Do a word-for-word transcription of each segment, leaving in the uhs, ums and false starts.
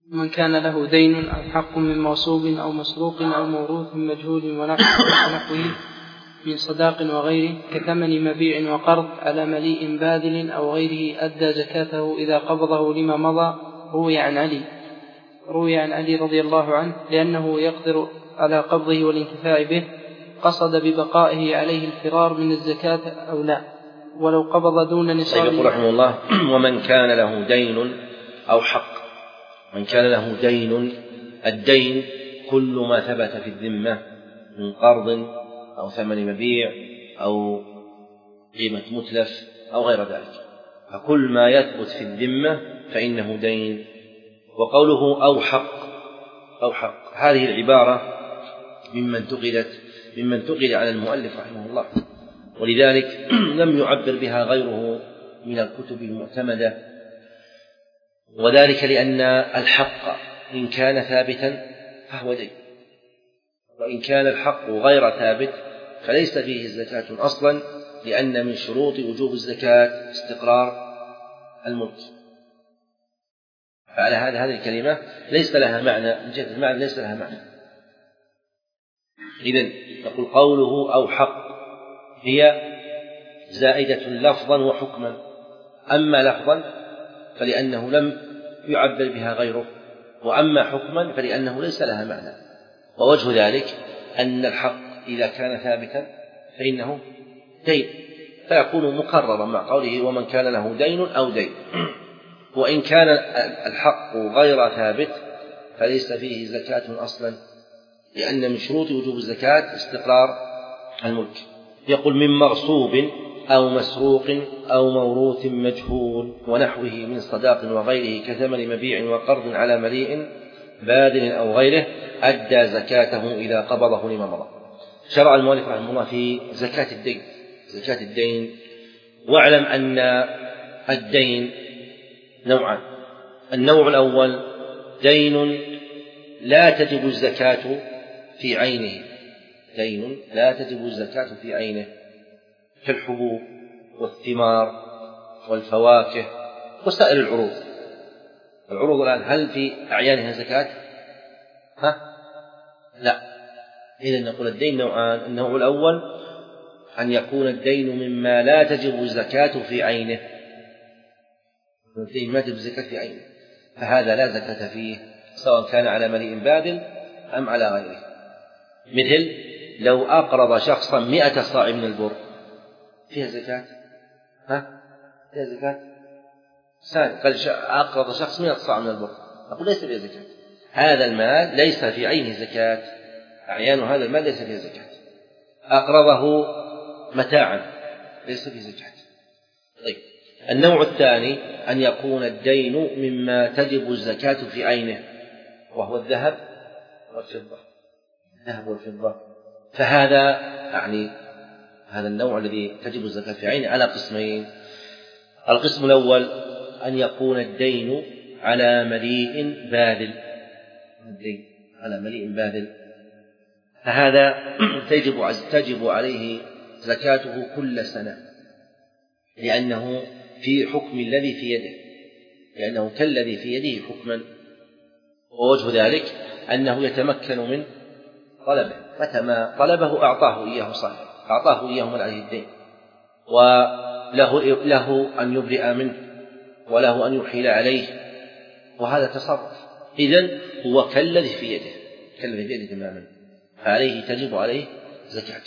من كان له دين أو حق من موصوب أو مسروق أو موروث مجهول ونحوه من صداق وغيره كثمن مبيع وقرض على مليء باذل أو غيره أدى زكاته إذا قبضه لما مضى. روي عن علي روي عن علي رضي الله عنه لأنه يقدر على قبضه والانتفاع به قصد ببقائه عليه الفرار من الزكاة أو لا ولو قبض دون نصاب. يقول رحمه الله: ومن كان له دين أو حق. من كان له دين، الدين كل ما ثبت في الذمة من قرض أو ثمن مبيع أو قيمة متلف أو غير ذلك، فكل ما يثبت في الذمة فإنه دين. وقوله أو حق أو حق هذه العبارة ممن تقلت ممن تقل على المؤلف رحمه الله، ولذلك لم يعبر بها غيره من الكتب المعتمدة، وذلك لأن الحق إن كان ثابتا فهو دين، وإن كان الحق غير ثابت فليس فيه زكاة أصلا، لأن من شروط وجوب الزكاة استقرار الملك. فعلى هذا هذه الكلمة ليس لها معنى، من جهة المعنى ليس لها معنى. إذن نقول قوله أو حق هي زائدة لفظا وحكما، أما لفظا فلأنه لم يعبر بها غيره، وأما حكما فلأنه ليس لها معنى. ووجه ذلك أن الحق إذا كان ثابتا فإنه دين، فيكون مكررا مع قوله ومن كان له دين أو دين. وإن كان الحق غير ثابت فليس فيه زكاة أصلا، لأن من شروط وجوب الزكاة استقرار الملك. يقول من مغصوب أو مسروق أو موروث مجهول ونحوه من صداق وغيره كثمن مبيع وقرض على مليء باذل أو غيره أدى زكاته إذا قبضه لما مضى. شرع المؤلف رحمه الله في زكاة الدين زكاة الدين واعلم أن الدين نوعان: النوع الأول دين لا تجب الزكاة في عينه دين لا تجب الزكاة في عينه كالحبوب والثمار والفواكه وسائر العروض. العروض الآن هل في أعيانها زكاة؟ ها؟ لا. إذن نقول الدين نوعان: النوع الأول أن يكون الدين مما لا تجب الزكاة في عينه، الدين ما تجب الزكاة في عينه، فهذا لا زكاة فيه سواء كان على مليء باذل أم على غيره. مثل لو أقرض شخصا مئة صاع من البر فيها زكاة؟ ها؟ فيها زكاة؟ ثاني قال أقرض شخص مئة صاع من البر، أقول ليس فيها زكاة. هذا المال ليس في عينه زكاة، أعيان هذا المال ليس فيه زكاة. أقرضه متاعا ليس فيه زكاة. طيب النوع الثاني أن يكون الدين مما تجب الزكاة في عينه، وهو الذهب والفضة الذهب والفضة فهذا يعني هذا النوع الذي تجب الزكاة في عينه على قسمين: القسم الأول أن يكون الدين على مليء باذل الدين على مليء باذل فهذا تجب تجب عليه زكاته كل سنة، لأنه في حكم الذي في يده لأنه كالذي في يده حكما. ووجه ذلك أنه يتمكن من طلبه، متى ما طلبه أعطاه إياه صاحب أعطاه إياه من عليه الدين، وله له أن يبرئ منه وله أن يحيل عليه، وهذا تصرف. إذن هو كالذي في يده كالذي في يده تماما، فعليه تجب عليه زكاته.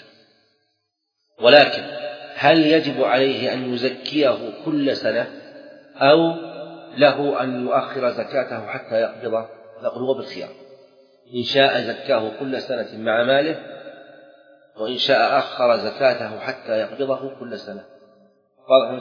ولكن هل يجب عليه أن يزكيه كل سنة أو له أن يؤخر زكاته حتى يقبضه؟ نقول هو بالخيار، إن شاء زكاه كل سنة مع ماله، وإن شاء أخر زكاته حتى يقبضه كل سنة. واضح؟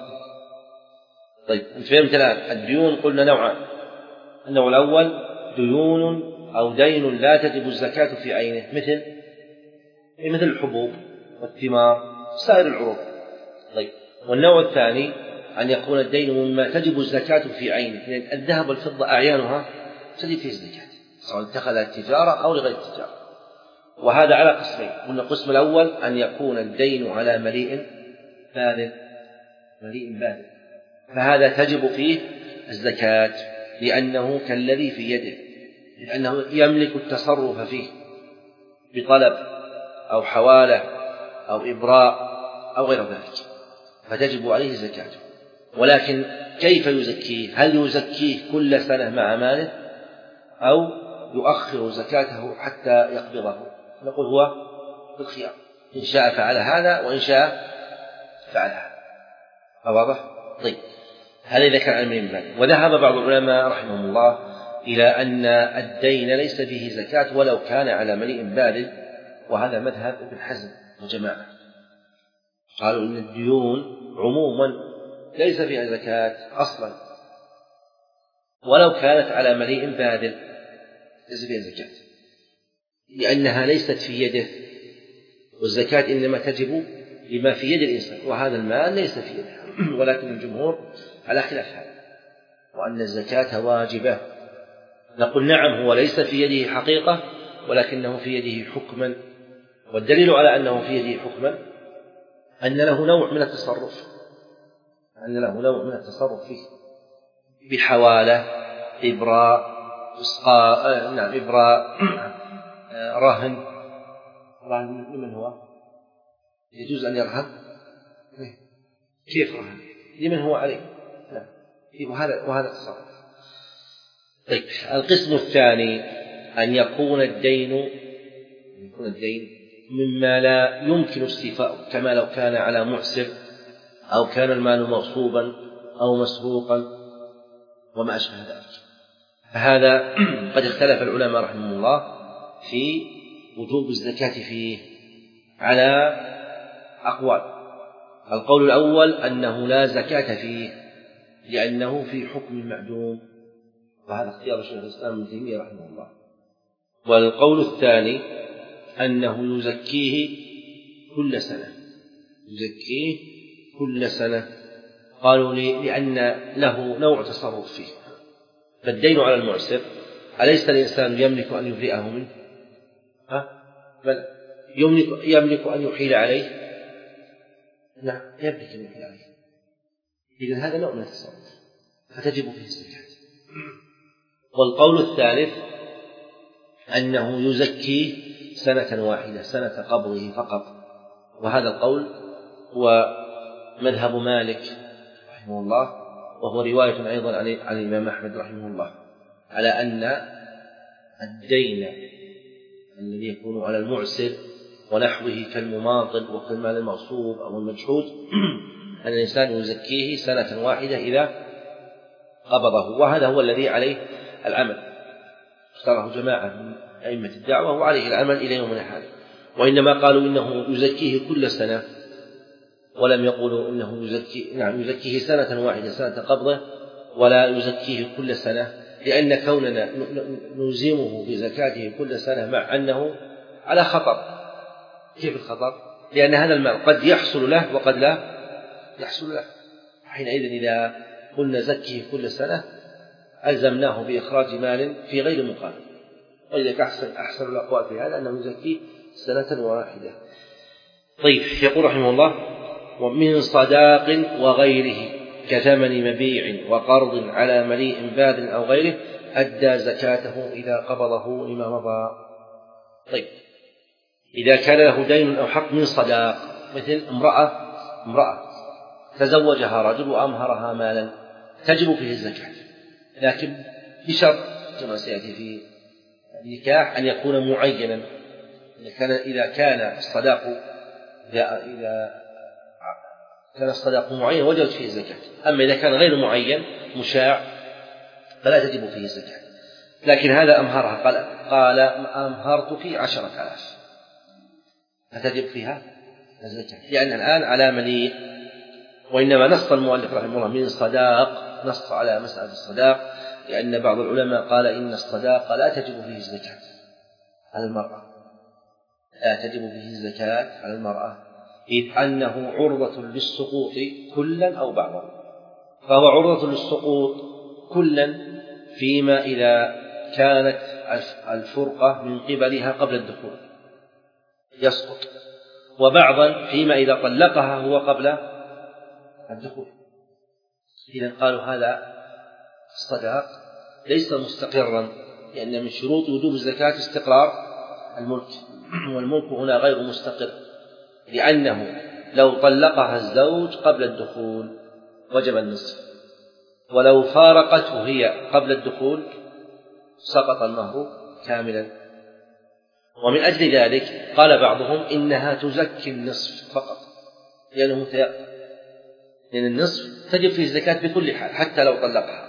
طيب أنت فهمت الآن. الديون قلنا نوعان: النوع الأول ديون أو دين لا تجب الزكاة في عينه مثل مثل الحبوب والثمار سائر العروض. طيب والنوع الثاني أن يكون الدين مما تجب الزكاة في عينه، يعني الذهب والفضة أعيانها تجب فيه الزكاة سواء اتخذها التجارة أو لغير التجارة. وهذا على قسمين: قلنا القسم الأول أن يكون الدين على مليء باذل مليء باذل فهذا تجب فيه الزكاة لأنه كالذي في يده لأنه يملك التصرف فيه بطلب أو حوالة أو إبراء أو غير ذلك، فتجب عليه زكاته. ولكن كيف يزكيه؟ هل يزكيه كل سنة مع ماله أو يؤخر زكاته حتى يقبضه؟ نقول هو بالخيار، إن شاء فعل هذا وإن شاء فعل هذا. واضح؟ طيب، هذا إذا كان على ملء مال. وذهب بعض العلماء رحمهم الله إلى أن الدين ليس فيه زكاة ولو كان على مليء بالغ، وهذا مذهب ابن حزم وجماعة، قالوا إن الديون عموما ليس فيها زكاة أصلا ولو كانت على مليء بالغ ليس فيها زكاة، لأنها ليست في يده، والزكاة إنما تجب لما في يد الإنسان، وهذا المال ليس في يده. ولكن الجمهور على خلاف هذا، وأن الزكاة واجبة. نقول نعم، هو ليس في يده حقيقة ولكنه في يده حكما، والدليل على أنه في يده حكما أن له نوع من التصرف، أن له نوع من التصرف فيه بحوالة، إبراء، إسقاء، نعم إبراء، رهن. رهن لمن هو؟ يجوز أن يرهن؟ كيف رهن؟ لمن هو عليه؟ نعم، وهذا وهذا التصرف. طيب، القسم الثاني أن يكون الدين يكون الدين مما لا يمكن استيفاءه، كما لو كان على معسر أو كان المال مغصوبا أو مسروقا وما أشبه ذلك. فهذا قد اختلف العلماء رحمهم الله في وجوب الزكاة فيه على أقوال. القول الأول أنه لا زكاة فيه لأنه في حكم معدوم، وهذا اختيار شيخ الإسلام ابن تيمية رحمه الله. والقول الثاني أنه يزكيه كل سنة، يزكيه كل سنة. قالوا لي لأن له نوع تصرف فيه. فالدين على المعسر أليس الإنسان يملك أن يبرئه منه؟ ها؟ بل يملك, يملك أن يحيل عليه؟ نعم، يملك أن يحيل عليه. إذن هذا نوع من التصرف فتجب فيه الزكاة. والقول الثالث أنه يزكيه سنة واحدة، سنة قبضه فقط، وهذا القول هو مذهب مالك رحمه الله، وهو رواية أيضا عن الإمام أحمد رحمه الله، على أن الدين الذي يكون على المعسر ونحوه كالمماطل وكالمال المغصوب أو المجحود أن الإنسان يزكيه سنة واحدة إذا قبضه، وهذا هو الذي عليه العمل، اختاره جماعة من أئمة الدعوة وعليه العمل إلى يومنا هذا. وإنما قالوا إنه يزكيه كل سنة، ولم يقولوا إنه يزكي نعم يزكيه سنة واحدة سنة قبضه ولا يزكيه كل سنة، لأن كوننا نلزمه بزكاته كل سنة مع أنه على خطر. كيف الخطر؟ لأن هذا المال قد يحصل له وقد لا يحصل له، حينئذ إذا قلنا زكيه كل سنة ألزمناه بإخراج مال في غير مقابل. ولذلك أحسن, أحسن الأقوال في هذا أنه يزكيه سنة واحدة. طيب، يقول رحمه الله: ومن صداق وغيره كثمن مبيع وقرض على مليء باذل أو غيره أدى زكاته إذا قبضه لما مضى. طيب، إذا كان له دين أو حق من صداق، مثل امرأة امرأة تزوجها رجل وأمهرها مالا، تجب فيه الزكاة، لكن بشرط كما سيأتي في النكاح أن يكون معينا. إذا كان الصداق إذا كان الصداق معين وجبت فيه الزكاة، أما إذا كان غير معين مشاع فلا تجب فيه الزكاة. لكن هذا أمهرها، قال, قال أمهرتك عشرة آلاف، فتجب فيها الزكاة، لأن الآن على مليء. وإنما نص المؤلف رحمه الله من صداق، نص على مسألة الصداق، لأن بعض العلماء قال إن الصداق لا تجب فيه الزكاة على المرأة، لا تجب فيه الزكاة على المرأة، إذ أنه عرضة للسقوط كلا أو بعضا. فهو عرضة للسقوط كلا فيما إذا كانت الفرقة من قبلها قبل الدخول يسقط، وبعضا فيما إذا طلقها هو قبل الدخول. إذن قالوا هذا الصداق ليس مستقرا لأن من شروط وجوب الزكاة استقرار الملك، والملك هنا غير مستقر، لأنه لو طلقها الزوج قبل الدخول وجب النصف، ولو فارقته هي قبل الدخول سقط المهر كاملا. ومن أجل ذلك قال بعضهم إنها تزكي النصف فقط، لأنه متيقن، لأن النصف تجب فيه الزكاة بكل حال حتى لو طلقها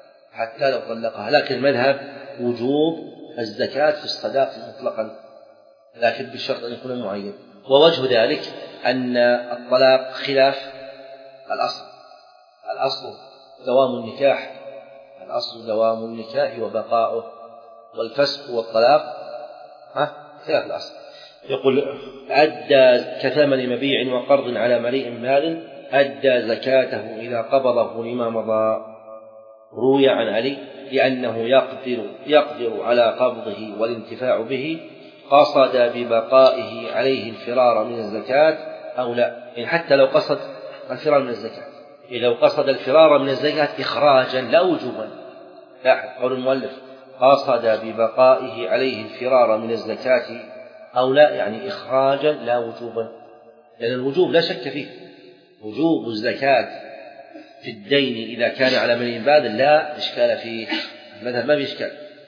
حتى لو طلقها لكن المذهب وجوب الزكاة في الصداق مطلقا، لكن بالشرط أن يكون معين. ووجه ذلك أن الطلاق خلاف الأصل، الأصل دوام النكاح، الأصل دوام النكاح وبقاؤه، والفسق والطلاق ها خلاف الأصل. يقول أدى كثمن مبيع وقرض على مليء مال أدى زكاته إذا قبضه لما مضى. روي عن علي لأنه يقدر, يقدر على قبضه والانتفاع به قصد ببقائه عليه الفرار من الزكاة أو لا، يعني حتى لو قصد الفرار من الزكاة، إذا لو قصد الفرار من الزكاة إخراجا لا وجوبا، لاحظ قول المؤلف قصد ببقائه عليه الفرار من الزكاة أو لا، يعني إخراجا لا وجوبا، لأن الوجوب لا شك فيه، وجوب الزكاة في الدين إذا كان على مليء بادل لا إشكال فيه، المذهب ما في إشكال.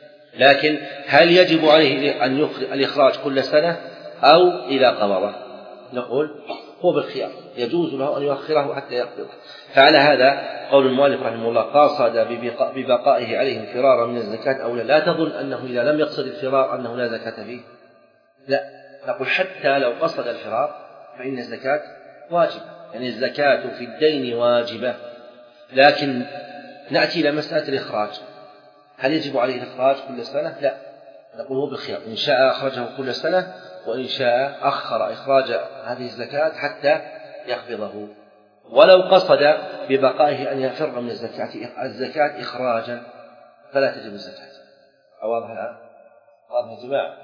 لكن هل يجب عليه أن الإخراج كل سنة أو إذا قبضه؟ نقول هو بالخيار، يجوز له أن يؤخره حتى يقبضه. فعلى هذا قول المؤلف رحمه الله قاصد ببقائه عليه الفرار من الزكاة أو لا، لا تظن أنه إذا لم يقصد الفرار أنه لا زكاة فيه، لا، نقول حتى لو قصد الفرار فإن الزكاة واجبة، يعني الزكاة في الدين واجبة. لكن نأتي إلى مسألة الإخراج، هل يجب عليه الإخراج كل سنة؟ لا، نقول هو بالخيار، إن شاء أخرجه كل سنة وإن شاء أخر إخراج هذه الزكاة حتى يقبضه. ولو قصد ببقائه أن يفر من الزكاة الزكاة إخراجا فلا تجب الزكاة. واضح الآن؟ واضح يا جماعة؟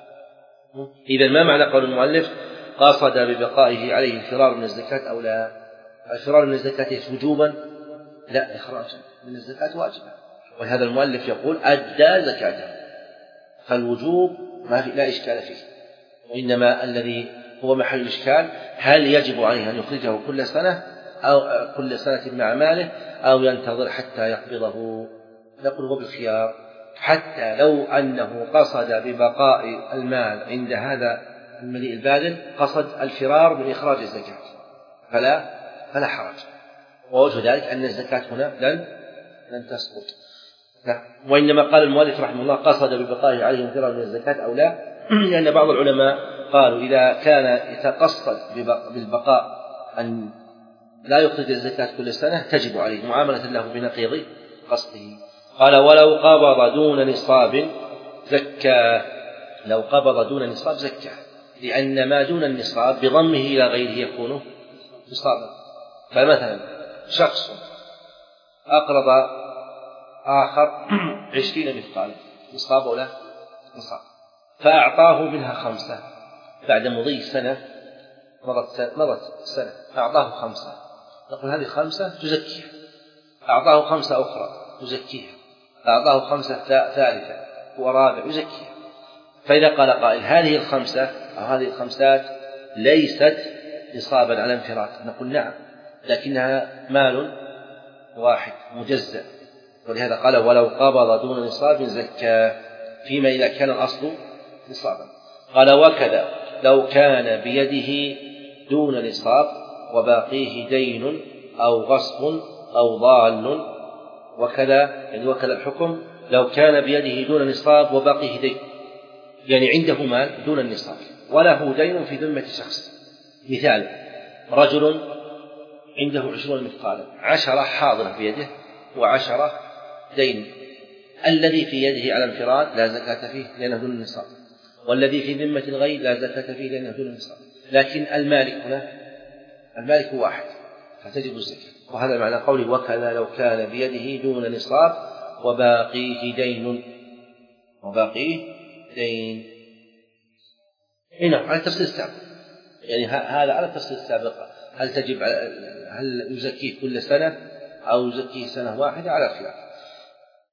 إذا ما معنى قول المؤلف قصد ببقائه عليه الفرار من الزكاة أو لا؟ الفرار من الزكاة وجوبا؟ لا، إخراجا من الزكاة واجبا، ولهذا المؤلف يقول أدى زكاته، فالوجوب ما في لا إشكال فيه، وإنما الذي هو محل الإشكال هل يجب عليه أن يخرجه كل سنة أو كل سنة مع ماله أو ينتظر حتى يقبضه؟ نقول هو بالخيار، حتى لو أنه قصد ببقاء المال عند هذا المليء البادل قصد الفرار من إخراج الزكاة فلا فلا حرج. ووجه ذلك أن الزكاة هنا لن لن تسقط، وإنما قال المؤلف رحمه الله قصد ببقائه عليه الفرار من الزكاة أو لا، لأن بعض العلماء قالوا إذا كان يتقصد بالبقاء أن لا يخرج الزكاة كل سنة تجب عليه معاملة له بنقيض قصده. قال ولو قبض دون نصاب زكاه، لو قبض دون نصاب زكاه، لأن ما دون النصاب بضمه إلى غيره يكون نصابا. فمثلا شخص أقرض آخر عشرين مثقالا، نصاب ولا نصاب، فأعطاه منها خمسة، بعد مضي سنة مضت سنة, مضت سنة أعطاه خمسة، نقول هذه خمسة تزكيها، أعطاه خمسة أخرى يزكيها، أعطاه خمسة ثالثة ورابع يزكيها. فإذا قال قائل هذه الخمسة أو هذه الخمسات ليست نصابا على انفراد، نقول نعم، لكنها مال واحد مجزأ، ولهذا قال ولو قبض دون نصاب زكاه، فيما إذا كان الأصل نصابا. قال وكذا لو كان بيده دون نصاب وباقيه دين أو غصب أو ضال، وكذا يعني وكذا الحكم لو كان بيده دون نصاب وباقيه دين، يعني عنده مال دون النصاب وله دين في ذمة شخص. مثال رجل عنده عشرون مثقالا، عشرة حاضرة بيده وعشرة دين، الذي في يده على انفراد لا زكاة فيه لأنه دون النصاب، والذي في ذمة الغير لا زكاة فيه لأنه دون النصاب، لكن المالك هنا المالك واحد فتجب الزكاة. وهذا معنى قوله وكذا لو كان بيده دون نصاب وباقيه دين وباقيه دين. هنا على التفصيل السابق، يعني هذا على التفصيل السابق، هل تجب هل يزكيه كل سنة أو يزكيه سنة واحدة على الخلاف.